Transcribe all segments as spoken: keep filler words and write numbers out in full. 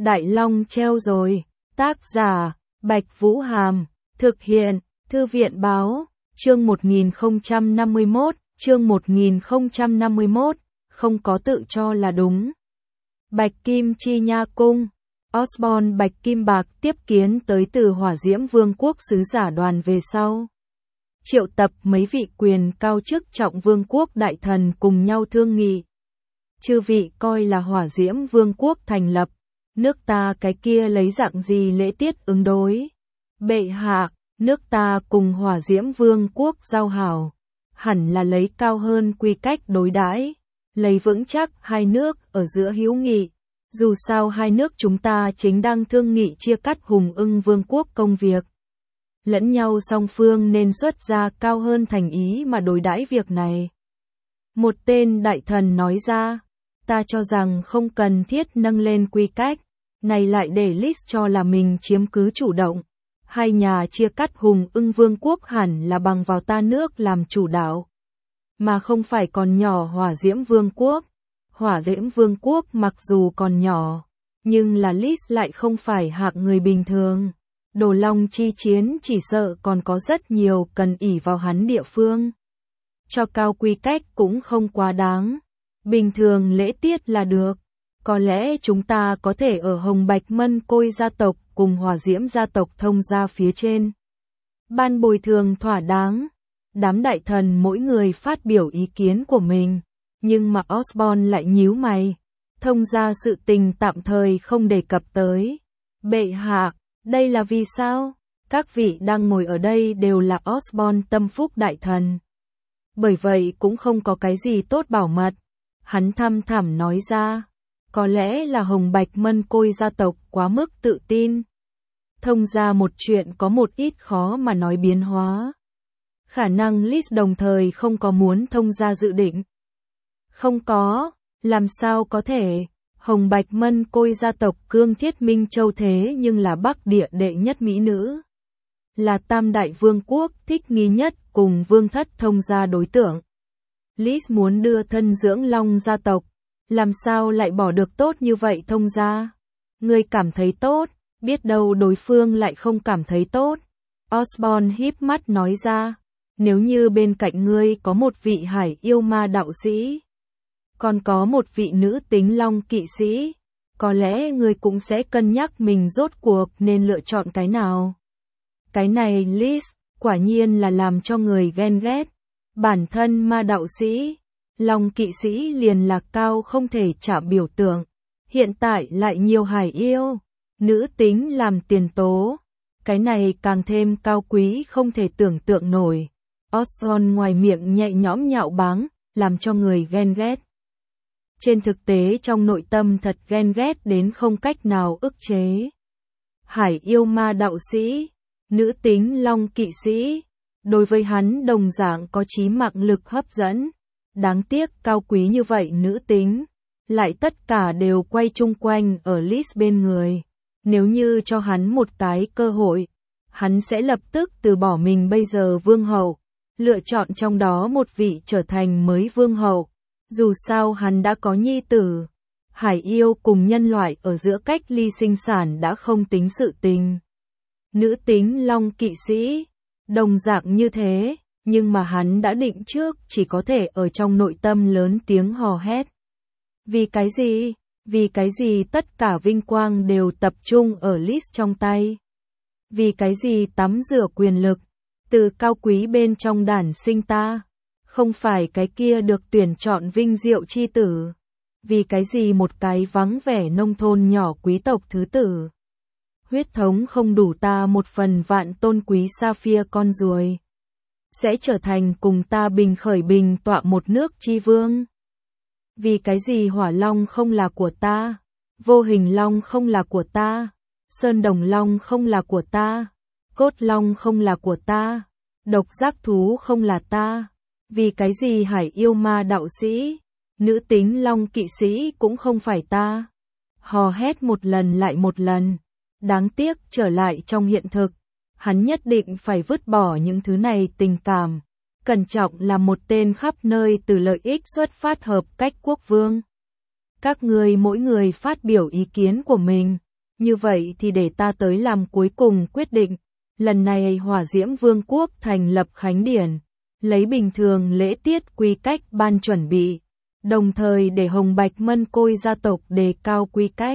Đại Long treo rồi. Tác giả, Bạch Vũ Hàm. Thực hiện, Thư viện Báo. Chương một nghìn không trăm năm mươi mốt, chương một nghìn không trăm năm mươi mốt, không có tự cho là đúng. Bạch Kim Chi Nha Cung. Osborne Bạch Kim Bạc tiếp kiến tới từ Hỏa Diễm Vương quốc sứ giả đoàn về sau. Triệu tập mấy vị quyền cao chức trọng vương quốc đại thần cùng nhau thương nghị. Chư vị coi là Hỏa Diễm Vương quốc thành lập, nước ta cái kia lấy dạng gì lễ tiết ứng đối? Bệ hạ, nước ta cùng Hỏa Diễm Vương quốc giao hảo, hẳn là lấy cao hơn quy cách đối đãi, lấy vững chắc hai nước ở giữa hữu nghị. Dù sao hai nước chúng ta chính đang thương nghị chia cắt Hùng Ưng Vương quốc công việc. Lẫn nhau song phương nên xuất ra cao hơn thành ý mà đối đãi việc này. Một tên đại thần nói ra, ta cho rằng không cần thiết nâng lên quy cách, này lại để Lis cho là mình chiếm cứ chủ động. Hai nhà chia cắt Hùng Ưng Vương quốc hẳn là bằng vào ta nước làm chủ đạo, mà không phải còn nhỏ Hỏa Diễm Vương quốc. Hỏa Diễm Vương quốc mặc dù còn nhỏ, nhưng là Lis lại không phải hạng người bình thường. Đồ Long chi chiến chỉ sợ còn có rất nhiều cần ỷ vào hắn địa phương. Cho cao quy cách cũng không quá đáng. Bình thường lễ tiết là được. Có lẽ chúng ta có thể ở Hồng Bạch Mân Côi gia tộc cùng Hỏa Diễm gia tộc thông gia phía trên. Ban bồi thường thỏa đáng. Đám đại thần mỗi người phát biểu ý kiến của mình. Nhưng mà Osborne lại nhíu mày. Thông gia sự tình tạm thời không đề cập tới. Bệ hạ, đây là vì sao? Các vị đang ngồi ở đây đều là Osborne tâm phúc đại thần. Bởi vậy cũng không có cái gì tốt bảo mật. Hắn thăm thẳm nói ra. Có lẽ là Hồng Bạch Mân Côi gia tộc quá mức tự tin. Thông ra một chuyện có một ít khó mà nói biến hóa. Khả năng Lis đồng thời không có muốn thông ra dự định. Không có, làm sao có thể? Hồng Bạch Mân Côi gia tộc Cương Thiết Minh Châu thế nhưng là Bắc địa đệ nhất mỹ nữ. Là tam đại vương quốc thích nghi nhất cùng vương thất thông gia đối tượng. Lis muốn đưa thân dưỡng Long gia tộc, làm sao lại bỏ được tốt như vậy thông gia? Ngươi cảm thấy tốt, biết đâu đối phương lại không cảm thấy tốt. Osborne híp mắt nói ra, nếu như bên cạnh ngươi có một vị hải yêu ma đạo sĩ, còn có một vị nữ tính long kỵ sĩ, có lẽ ngươi cũng sẽ cân nhắc mình rốt cuộc nên lựa chọn cái nào. Cái này Lis, quả nhiên là làm cho người ghen ghét. Bản thân ma đạo sĩ, long kỵ sĩ liền là cao không thể trả biểu tượng. Hiện tại lại nhiều hải yêu, nữ tính làm tiền tố. Cái này càng thêm cao quý không thể tưởng tượng nổi. Osborne ngoài miệng nhẹ nhõm nhạo báng, làm cho người ghen ghét. Trên thực tế trong nội tâm thật ghen ghét đến không cách nào ức chế. Hải yêu ma đạo sĩ, nữ tính long kỵ sĩ, đối với hắn đồng dạng có chí mạng lực hấp dẫn. Đáng tiếc cao quý như vậy nữ tính, lại tất cả đều quay chung quanh ở Lis bên người. Nếu như cho hắn một cái cơ hội, hắn sẽ lập tức từ bỏ mình bây giờ vương hậu, lựa chọn trong đó một vị trở thành mới vương hậu. Dù sao hắn đã có nhi tử, hải yêu cùng nhân loại ở giữa cách ly sinh sản đã không tính sự tình. Nữ tính long kỵ sĩ, đồng dạng như thế, nhưng mà hắn đã định trước chỉ có thể ở trong nội tâm lớn tiếng hò hét. Vì cái gì? Vì cái gì tất cả vinh quang đều tập trung ở Lis trong tay? Vì cái gì tắm rửa quyền lực, từ cao quý bên trong đản sinh ta? Không phải cái kia được tuyển chọn vinh diệu chi tử. Vì cái gì một cái vắng vẻ nông thôn nhỏ quý tộc thứ tử? Huyết thống không đủ ta một phần vạn tôn quý Sapphire con ruồi. Sẽ trở thành cùng ta bình khởi bình tọa một nước chi vương. Vì cái gì hỏa long không là của ta? Vô hình long không là của ta? Sơn đồng long không là của ta? Cốt long không là của ta? Độc giác thú không là ta? Vì cái gì hải yêu ma đạo sĩ, nữ tính long kỵ sĩ cũng không phải ta? Hò hét một lần lại một lần. Đáng tiếc trở lại trong hiện thực, hắn nhất định phải vứt bỏ những thứ này tình cảm. Cẩn trọng là một tên khắp nơi từ lợi ích xuất phát hợp cách quốc vương. Các người mỗi người phát biểu ý kiến của mình, Như vậy thì để ta tới làm cuối cùng quyết định. Lần này Hỏa Diễm Vương quốc thành lập khánh điển, lấy bình thường lễ tiết quy cách ban chuẩn bị, đồng thời để Hồng Bạch Mân Côi gia tộc đề cao quy cách.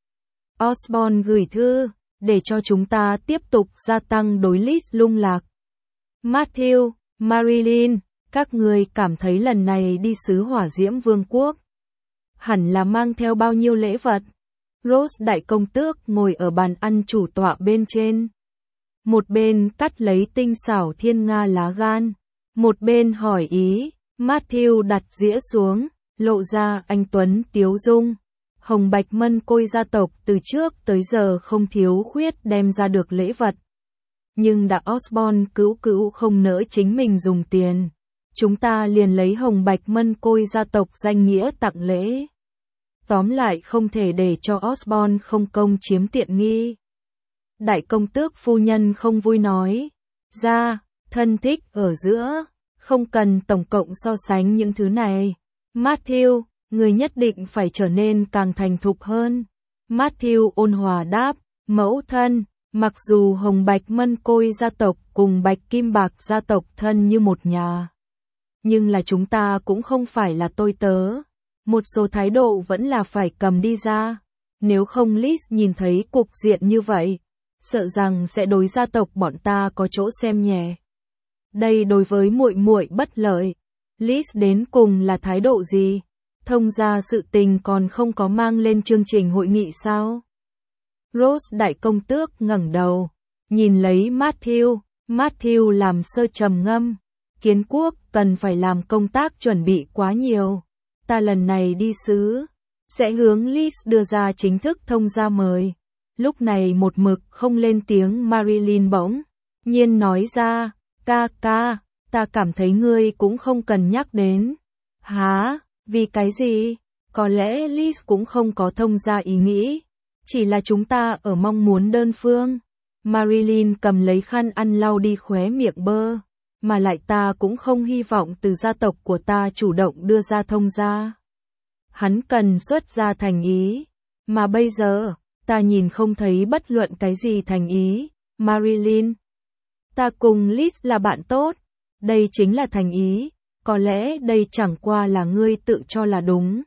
Osborn gửi thư, để cho chúng ta tiếp tục gia tăng đối Liz lung lạc. Matthew, Marilyn, các người cảm thấy lần này đi xứ Hỏa Diễm Vương quốc hẳn là mang theo bao nhiêu lễ vật? Rose đại công tước ngồi ở bàn ăn chủ tọa bên trên. Một bên cắt lấy tinh xảo thiên nga lá gan, một bên hỏi ý. Matthew đặt dĩa xuống, lộ ra anh tuấn tiếu dung. Hồng Bạch Mân Côi gia tộc từ trước tới giờ không thiếu khuyết đem ra được lễ vật. Nhưng đã Osborn cữu cữu không nỡ chính mình dùng tiền. Chúng ta liền lấy Hồng Bạch Mân Côi gia tộc danh nghĩa tặng lễ. Tóm lại không thể để cho Osborn không công chiếm tiện nghi. Đại công tước phu nhân không vui nói. Ra, thân thích ở giữa, không cần tổng cộng so sánh những thứ này. Matthew, người nhất định phải trở nên càng thành thục hơn. Matthew ôn hòa đáp, mẫu thân, mặc dù Hồng Bạch Mân Côi gia tộc cùng Bạch Kim Bạc gia tộc thân như một nhà, nhưng là chúng ta cũng không phải là tôi tớ. Một số thái độ vẫn là phải cầm đi ra. Nếu không Liz nhìn thấy cục diện như vậy, sợ rằng sẽ đối gia tộc bọn ta có chỗ xem nhẹ. Đây đối với muội muội bất lợi. Liz đến cùng là thái độ gì? Thông gia sự tình còn không có mang lên chương trình hội nghị sao? Rose đại công tước ngẩng đầu, nhìn lấy Matthew. Matthew làm sơ trầm ngâm. Kiến quốc cần phải làm công tác chuẩn bị quá nhiều. Ta lần này đi xứ, sẽ hướng Liz đưa ra chính thức thông gia mời. Lúc này một mực không lên tiếng Marilyn bỗng nhiên nói ra, ca ca, ta cảm thấy ngươi cũng không cần nhắc đến. Hả, vì cái gì? Có lẽ Liz cũng không có thông gia ý nghĩ, chỉ là chúng ta ở mong muốn đơn phương. Marilyn cầm lấy khăn ăn lau đi khóe miệng bơ, mà lại ta cũng không hy vọng từ gia tộc của ta chủ động đưa ra thông gia. Hắn cần xuất ra thành ý, mà bây giờ, ta nhìn không thấy bất luận cái gì thành ý. Marilyn, ta cùng Liz là bạn tốt, đây chính là thành ý, có lẽ đây chẳng qua là ngươi tự cho là đúng.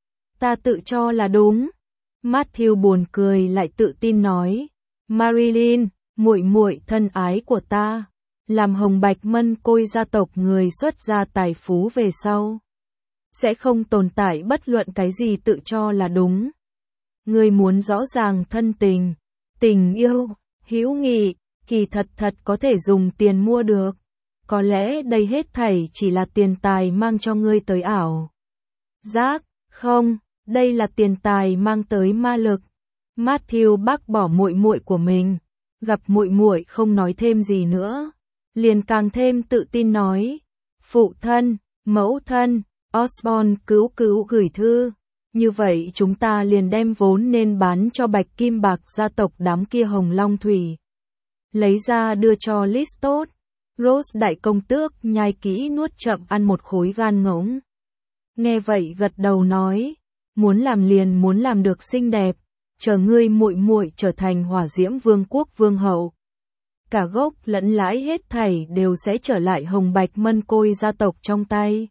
Ta tự cho là đúng. Matthew buồn cười lại tự tin nói, Marilyn, muội muội thân ái của ta, làm Hồng Bạch Mân Côi gia tộc người xuất gia tài phú về sau, sẽ không tồn tại bất luận cái gì tự cho là đúng. Ngươi muốn rõ ràng thân tình, tình yêu, hữu nghị, kỳ thật thật có thể dùng tiền mua được. Có lẽ đây hết thảy chỉ là tiền tài mang cho ngươi tới ảo giác, không, đây là tiền tài mang tới ma lực. Matthew bác bỏ muội muội của mình, gặp muội muội không nói thêm gì nữa, liền càng thêm tự tin nói, phụ thân, mẫu thân, Osborn cứu cứu gửi thư, như vậy chúng ta liền đem vốn nên bán cho Bạch Kim Bạc gia tộc đám kia Hồng Long Thủy, lấy ra đưa cho Liz tốt. Rose đại công tước nhai kỹ nuốt chậm ăn một khối gan ngỗng. Nghe vậy gật đầu nói, muốn làm liền muốn làm được xinh đẹp, chờ ngươi muội muội trở thành Hỏa Diễm Vương quốc vương hậu. Cả gốc lẫn lãi hết thảy đều sẽ trở lại Hồng Bạch Mân Côi gia tộc trong tay.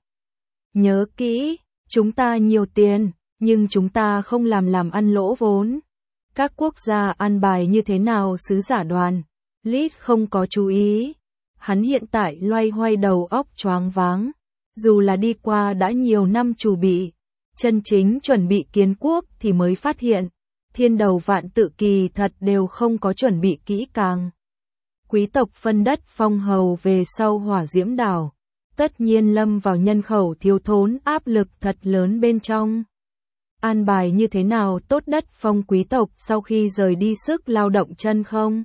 Nhớ kỹ, chúng ta nhiều tiền, nhưng chúng ta không làm làm ăn lỗ vốn. Các quốc gia ăn bài như thế nào sứ giả đoàn, Liz không có chú ý. Hắn hiện tại loay hoay đầu óc choáng váng, dù là đi qua đã nhiều năm chuẩn bị, chân chính chuẩn bị kiến quốc thì mới phát hiện, thiên đầu vạn tự kỳ thật đều không có chuẩn bị kỹ càng. Quý tộc phân đất phong hầu về sau Hỏa Diễm đảo, tất nhiên lâm vào nhân khẩu thiếu thốn áp lực thật lớn bên trong. An bài như thế nào tốt đất phong quý tộc sau khi rời đi sức lao động chân không?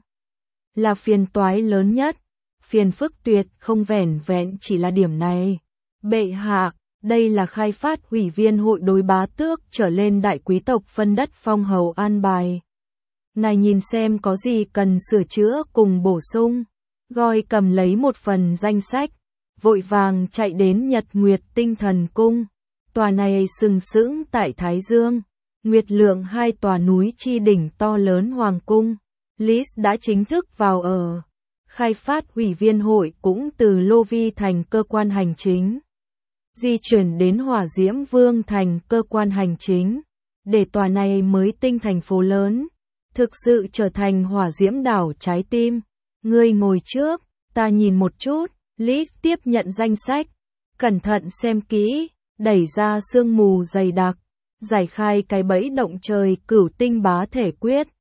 Là phiền toái lớn nhất. Phiền phức tuyệt không vẻn vẹn chỉ là điểm này. Bệ hạ, đây là khai phát ủy viên hội đối bá tước trở lên đại quý tộc phân đất phong hầu an bài. Ngài nhìn xem có gì cần sửa chữa cùng bổ sung. Goi cầm lấy một phần danh sách, vội vàng chạy đến Nhật Nguyệt Tinh Thần Cung. Tòa này sừng sững tại Thái Dương, Nguyệt Lượng hai tòa núi chi đỉnh to lớn hoàng cung. Lis đã chính thức vào ở. Khai phát ủy viên hội cũng từ Lô Vi thành cơ quan hành chính. Di chuyển đến Hỏa Diễm Vương thành cơ quan hành chính. Để tòa này mới tinh thành phố lớn. Thực sự trở thành hỏa diễm đảo trái tim. Ngươi ngồi trước, ta nhìn một chút. Lis tiếp nhận danh sách. Cẩn thận xem kỹ, đẩy ra sương mù dày đặc. Giải khai cái bẫy động trời cửu tinh bá thể quyết.